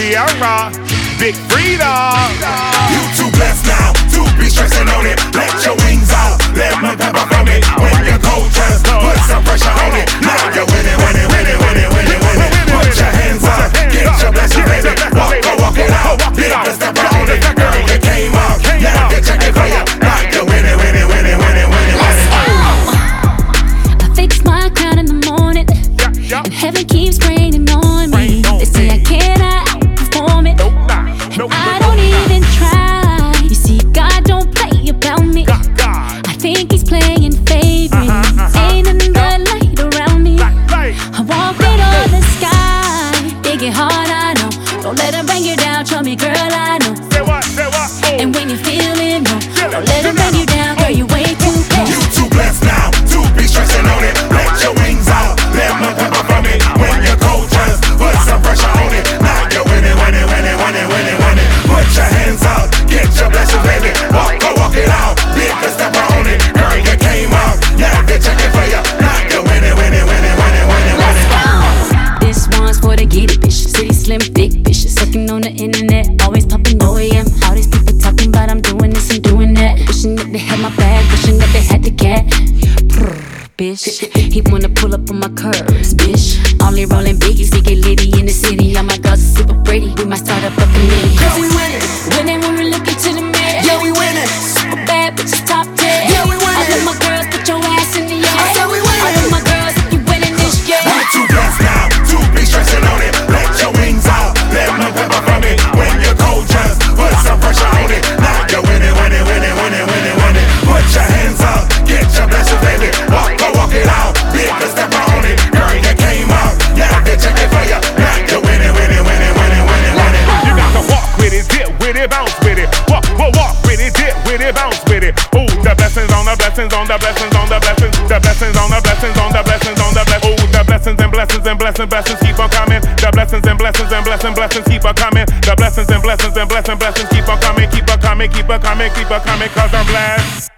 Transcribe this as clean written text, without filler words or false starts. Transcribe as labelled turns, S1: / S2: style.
S1: we are Big Freedom.
S2: You too blessed now to be stressing on it. Let your wings out, lemon pepper from it. When you're cold, just put some pressure on it. Now you're winning, winning, winning, winning, winning, winning. Put your hands up, get your blessing, baby. Walk it out, big step on it. Girl, you came up, now get your for you. Now you're winning, winning, winning, winning, winning, winning.
S3: I fix my crown in the morning, and heaven keeps raining on me. They say I cannot outperform it. I don't even try. You see, God don't play about me. I think He's playing favorites. Ain't nothing but light around me. I walk it on the sky. They get hard, I know. Don't let them bring you down. Show me, girl, I know. And when you're feeling low, don't let them bring you down. Girl, you way too close.
S2: You too blessed now to be stressing on it. Let your wings out, lemon pepper from it. When you're cold, just put some pressure on it. Now you're winning, winning, winning, winning, winning, winning. Put your hands up, get your blessing, baby. Walk it out, big step on it. Girl, you came up, now they're checking for you. Now you're winning, winning, winning, winning, winning, winning.
S3: This one's for the get it bitch. City slim, thick bitches. Sucking on the internet, always popping OEM. All these people talking about I'm doing this and doing that. Wishing that they had my bag, wishing that they had the cat. Bitch, he wanna pull up on my curves, bitch. Only rolling biggies, they get litty in the city. All my girls are super pretty, we might start up a committee.
S2: Yeah, we winning.
S3: Winning when we look into the mirror.
S2: Yeah, we winning.
S3: Super bad bitches, top 10.
S2: Yeah, we winning.
S3: All of my girls, put your ass in the air.
S2: I said we winning.
S3: All of my girls, you winning this year.
S2: We're too blessed now to be stressing on it. Let your wings out, lemon pepper from it. When you're cold, just put some pressure on it. Now you're winning, winning, winning, winning, winning, winning. Put your hands up, get your blessing, baby. Walk it out, big step on it. Girl, you came up, now they're checking for you. Now you're winning, winning, winning, winning, winning, winning.
S1: You got to walk with it, dip with it, bounce with it. Walk with it, dip with it, bounce with it. Ooh, the blessings on the blessings on the blessings on the blessings. The blessings on the blessings on the blessings on the blessings. Ooh, the blessings and blessings and blessings keep on coming. The blessings and blessings keep on coming. The blessings and blessings keep on coming, keep on coming, keep on coming, 'cause I'm blessed.